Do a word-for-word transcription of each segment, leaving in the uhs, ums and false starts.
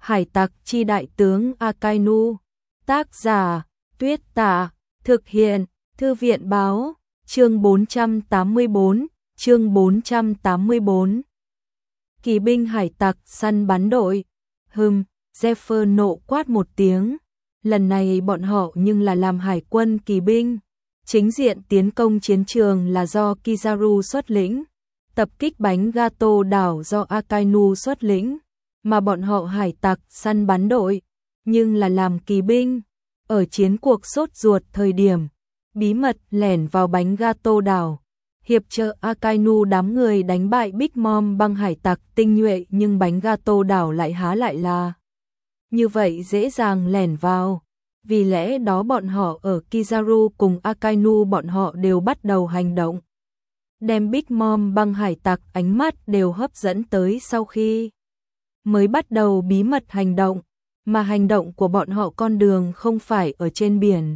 Hải tặc chi đại tướng Akainu. Tác giả Tuyết Tạ. Thực hiện Thư viện báo. Chương bốn trăm tám mươi bốn. Chương bốn trăm tám mươi bốn. Kỳ binh hải tặc săn bắn đội. Hừm, Zephyr nộ quát một tiếng. Lần này bọn họ nhưng là làm hải quân kỳ binh. Chính diện tiến công chiến trường là do Kizaru xuất lĩnh. Tập kích bánh gato đảo do Akainu xuất lĩnh. Mà bọn họ hải tặc săn bắn đội, nhưng là làm kỳ binh. Ở chiến cuộc sốt ruột thời điểm, bí mật lẻn vào bánh gato đảo. Hiệp trợ Akainu đám người đánh bại Big Mom băng hải tặc tinh nhuệ, nhưng bánh gato đảo lại há lại là như vậy dễ dàng lẻn vào. Vì lẽ đó bọn họ ở Kizaru cùng Akainu bọn họ đều bắt đầu hành động. Đem Big Mom băng hải tặc ánh mắt đều hấp dẫn tới sau khi mới bắt đầu bí mật hành động, mà hành động của bọn họ con đường không phải ở trên biển,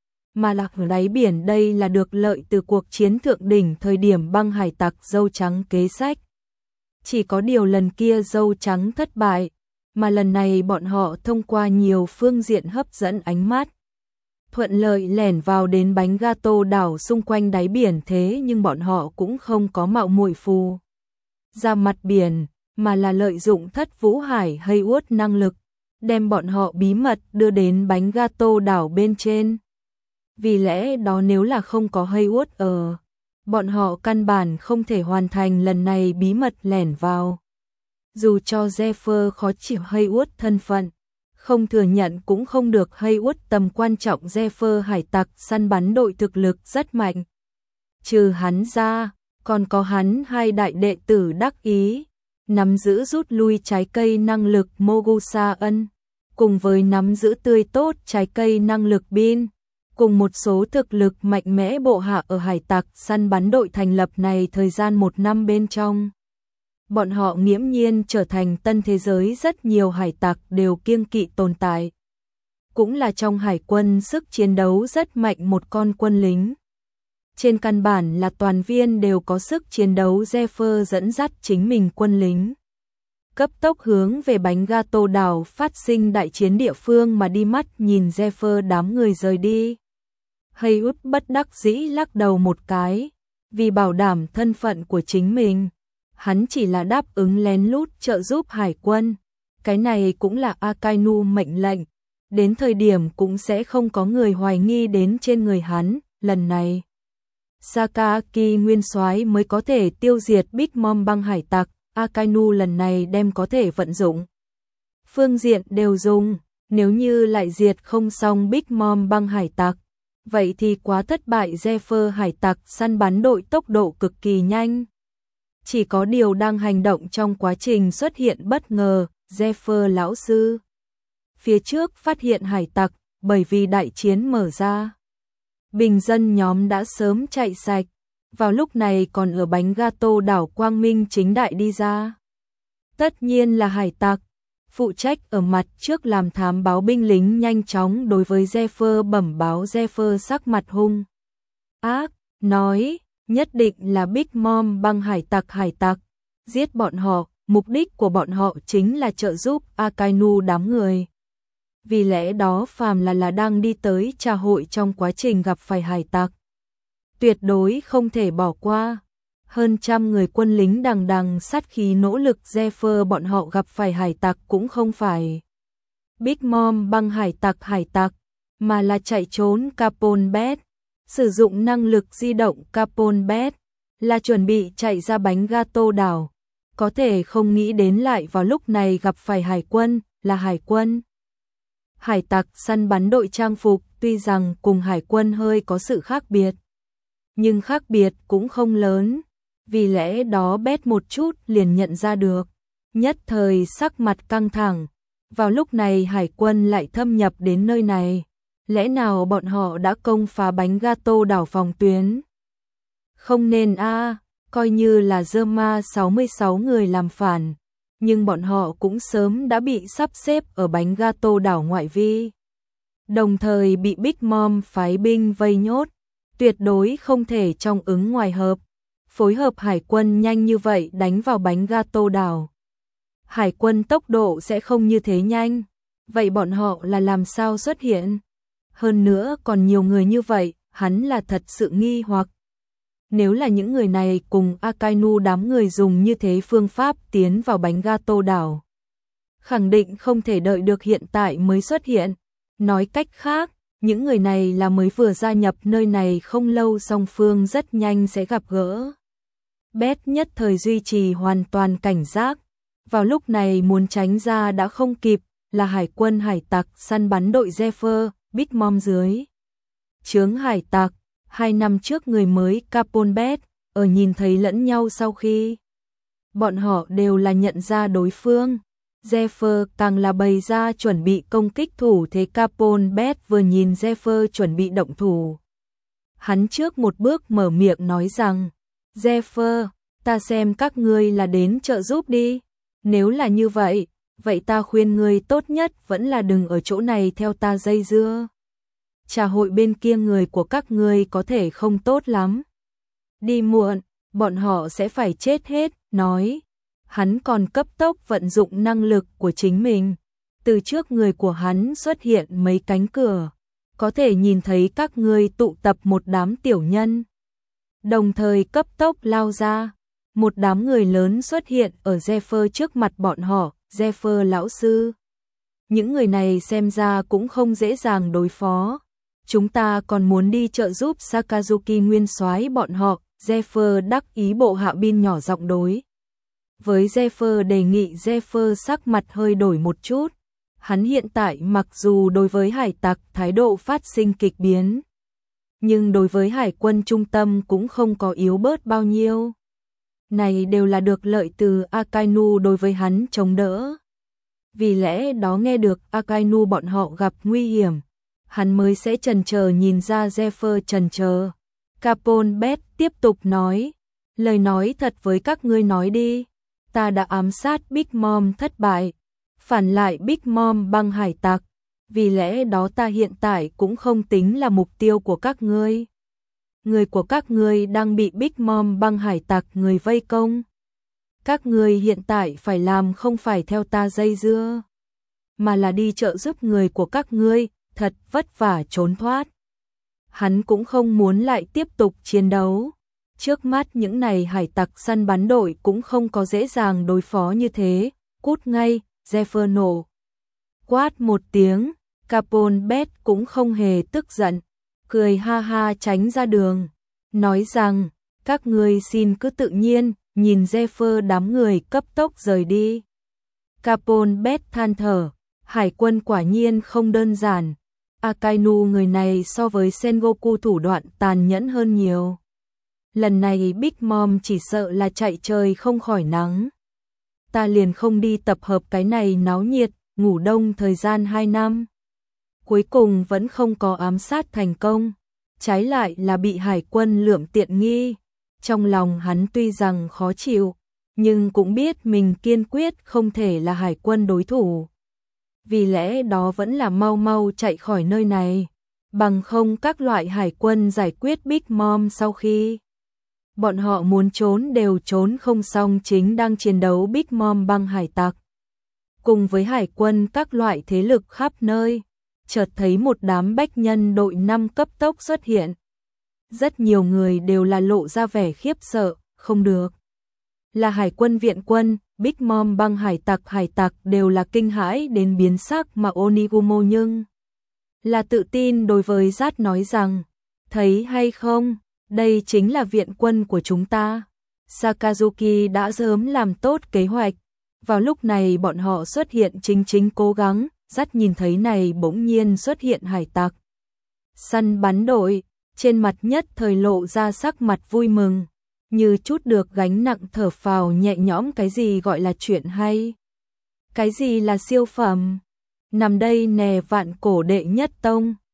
mà là ở đáy biển. Đây là được lợi từ cuộc chiến thượng đỉnh thời điểm băng hải tặc dâu trắng kế sách. Chỉ có điều lần kia dâu trắng thất bại, mà lần này bọn họ thông qua nhiều phương diện hấp dẫn ánh mắt, thuận lợi lẻn vào đến bánh gato đảo xung quanh đáy biển. Thế nhưng bọn họ cũng không có mạo muội phù ra mặt biển, mà là lợi dụng Thất Vũ Hải Haywood năng lực, đem bọn họ bí mật đưa đến bánh gato đảo bên trên. Vì lẽ đó nếu là không có Haywood ở, bọn họ căn bản không thể hoàn thành lần này bí mật lẻn vào. Dù cho Zephyr khó chịu Haywood thân phận, không thừa nhận cũng không được. Haywood tầm quan trọng, Zephyr hải tặc săn bắn đội thực lực rất mạnh. Trừ hắn ra, còn có hắn hai đại đệ tử đắc ý, nắm giữ rút lui trái cây năng lực Mogusa ân, cùng với nắm giữ tươi tốt trái cây năng lực Bin, cùng một số thực lực mạnh mẽ bộ hạ ở hải tặc săn bắn đội thành lập này thời gian một năm bên trong. Bọn họ nghiễm nhiên trở thành tân thế giới rất nhiều hải tặc đều kiêng kỵ tồn tại. Cũng là trong hải quân sức chiến đấu rất mạnh một con quân lính. Trên căn bản là toàn viên đều có sức chiến đấu. Zephyr dẫn dắt chính mình quân lính, cấp tốc hướng về bánh gato đảo phát sinh đại chiến địa phương mà đi. Mắt nhìn Zephyr đám người rời đi, Haywood bất đắc dĩ lắc đầu một cái. Vì bảo đảm thân phận của chính mình, hắn chỉ là đáp ứng lén lút trợ giúp hải quân. Cái này cũng là Akainu mệnh lệnh, đến thời điểm cũng sẽ không có người hoài nghi đến trên người hắn. Lần này Sakaki nguyên soái mới có thể tiêu diệt Big Mom băng hải tặc. Akainu lần này đem có thể vận dụng phương diện đều dùng. Nếu như lại diệt không xong Big Mom băng hải tặc, vậy thì quá thất bại. Zephyr hải tặc săn bắn đội tốc độ cực kỳ nhanh. Chỉ có điều đang hành động trong quá trình xuất hiện bất ngờ. Zephyr lão sư phía trước phát hiện hải tặc, bởi vì đại chiến mở ra, bình dân nhóm đã sớm chạy sạch. Vào lúc này còn ở bánh gato đảo quang minh chính đại đi ra. Tất nhiên là hải tặc. Phụ trách ở mặt trước làm thám báo binh lính nhanh chóng đối với Zephyr bẩm báo. Zephyr sắc mặt hung ác, nói nhất định là Big Mom băng hải tặc. Hải tặc giết bọn họ, mục đích của bọn họ chính là trợ giúp Akainu đám người. Vì lẽ đó phàm là là đang đi tới trà hội trong quá trình gặp phải hải tặc, tuyệt đối không thể bỏ qua. Hơn trăm người quân lính đằng đằng sát khí nỗ lực. Zephyr bọn họ gặp phải hải tặc cũng không phải Big Mom băng hải tặc hải tặc, mà là chạy trốn Capone Bet. Sử dụng năng lực di động Capone Bet là chuẩn bị chạy ra bánh gato đảo. Có thể không nghĩ đến lại vào lúc này gặp phải hải quân, là hải quân. Hải tặc săn bắn đội trang phục tuy rằng cùng hải quân hơi có sự khác biệt, nhưng khác biệt cũng không lớn. Vì lẽ đó Bet một chút liền nhận ra được, nhất thời sắc mặt căng thẳng. Vào lúc này hải quân lại thâm nhập đến nơi này, lẽ nào bọn họ đã công phá bánh gato đảo phòng tuyến? Không nên a, à, coi như là Zerma sáu mươi sáu người làm phản, nhưng bọn họ cũng sớm đã bị sắp xếp ở bánh gato đảo ngoại vi, đồng thời bị Big Mom phái binh vây nhốt, tuyệt đối không thể trong ứng ngoài hợp. Phối hợp hải quân nhanh như vậy đánh vào bánh gato đảo. Hải quân tốc độ sẽ không như thế nhanh. Vậy bọn họ là làm sao xuất hiện? Hơn nữa còn nhiều người như vậy, hắn là thật sự nghi hoặc. Nếu là những người này cùng Akainu đám người dùng như thế phương pháp tiến vào bánh gato đảo, khẳng định không thể đợi được hiện tại mới xuất hiện. Nói cách khác, những người này là mới vừa gia nhập nơi này không lâu, song phương rất nhanh sẽ gặp gỡ. Bét nhất thời duy trì hoàn toàn cảnh giác. Vào lúc này muốn tránh ra đã không kịp, là hải quân hải tặc săn bắn đội Zephyr, Big Mom dưới trướng hải tặc. Hai năm trước người mới Capone Bét ở nhìn thấy lẫn nhau sau khi bọn họ đều là nhận ra đối phương. Zephyr càng là bày ra chuẩn bị công kích thủ thế. Capone Bét vừa nhìn Zephyr chuẩn bị động thủ, hắn trước một bước mở miệng nói rằng: Zephyr, ta xem các ngươi là đến trợ giúp đi. Nếu là như vậy, vậy ta khuyên ngươi tốt nhất vẫn là đừng ở chỗ này theo ta dây dưa. Trà hội bên kia người của các ngươi có thể không tốt lắm. Đi muộn, bọn họ sẽ phải chết hết. Nói, hắn còn cấp tốc vận dụng năng lực của chính mình. Từ trước người của hắn xuất hiện mấy cánh cửa, có thể nhìn thấy các ngươi tụ tập một đám tiểu nhân. Đồng thời cấp tốc lao ra, một đám người lớn xuất hiện ở Zephyr trước mặt bọn họ. Zephyr lão sư, những người này xem ra cũng không dễ dàng đối phó. Chúng ta còn muốn đi trợ giúp Sakazuki nguyên soái bọn họ. Zephyr đắc ý bộ hạ bin nhỏ giọng đối với Zephyr đề nghị. Zephyr sắc mặt hơi đổi một chút. Hắn hiện tại mặc dù đối với hải tặc thái độ phát sinh kịch biến, nhưng đối với hải quân trung tâm cũng không có yếu bớt bao nhiêu. Này đều là được lợi từ Akainu đối với hắn chống đỡ. Vì lẽ đó nghe được Akainu bọn họ gặp nguy hiểm, hắn mới sẽ chần chờ nhìn ra Zephyr chần chờ. Capone Bét tiếp tục nói, lời nói thật với các ngươi nói đi, ta đã ám sát Big Mom thất bại, phản lại Big Mom băng hải tặc, vì lẽ đó ta hiện tại cũng không tính là mục tiêu của các ngươi. Người của các ngươi đang bị Big Mom băng hải tặc người vây công. Các ngươi hiện tại phải làm không phải theo ta dây dưa, mà là đi trợ giúp người của các ngươi, thật vất vả trốn thoát. Hắn cũng không muốn lại tiếp tục chiến đấu. Trước mắt những này hải tặc săn bắn đội cũng không có dễ dàng đối phó như thế. Cút ngay, Zephyr nổ quát một tiếng. Capone Bét cũng không hề tức giận, cười ha ha tránh ra đường, nói rằng, các ngươi xin cứ tự nhiên. Nhìn Zephyr đám người cấp tốc rời đi, Capone Bét than thở, hải quân quả nhiên không đơn giản. Akainu người này so với Sengoku thủ đoạn tàn nhẫn hơn nhiều. Lần này Big Mom chỉ sợ là chạy trời không khỏi nắng. Ta liền không đi tập hợp cái này náo nhiệt, ngủ đông thời gian hai năm. Cuối cùng vẫn không có ám sát thành công, trái lại là bị hải quân lượm tiện nghi. Trong lòng hắn tuy rằng khó chịu, nhưng cũng biết mình kiên quyết không thể là hải quân đối thủ. Vì lẽ đó vẫn là mau mau chạy khỏi nơi này, bằng không các loại hải quân giải quyết Big Mom sau khi bọn họ muốn trốn đều trốn không xong. Chính đang chiến đấu Big Mom băng hải tặc cùng với hải quân các loại thế lực khắp nơi, chợt thấy một đám bách nhân đội năm cấp tốc xuất hiện. Rất nhiều người đều là lộ ra vẻ khiếp sợ, không được. Là hải quân viện quân, Big Mom băng hải tặc hải tặc đều là kinh hãi đến biến sắc, mà Onigumo nhưng là tự tin đối với Zat nói rằng, thấy hay không, đây chính là viện quân của chúng ta. Sakazuki đã sớm làm tốt kế hoạch, vào lúc này bọn họ xuất hiện chính chính cố gắng. Zat nhìn thấy này bỗng nhiên xuất hiện hải tặc săn bắn đội, trên mặt nhất thời lộ ra sắc mặt vui mừng, như chút được gánh nặng, thở phào nhẹ nhõm. Cái gì gọi là chuyện hay? Cái gì là siêu phẩm? Nằm đây nè, vạn cổ đệ nhất tông.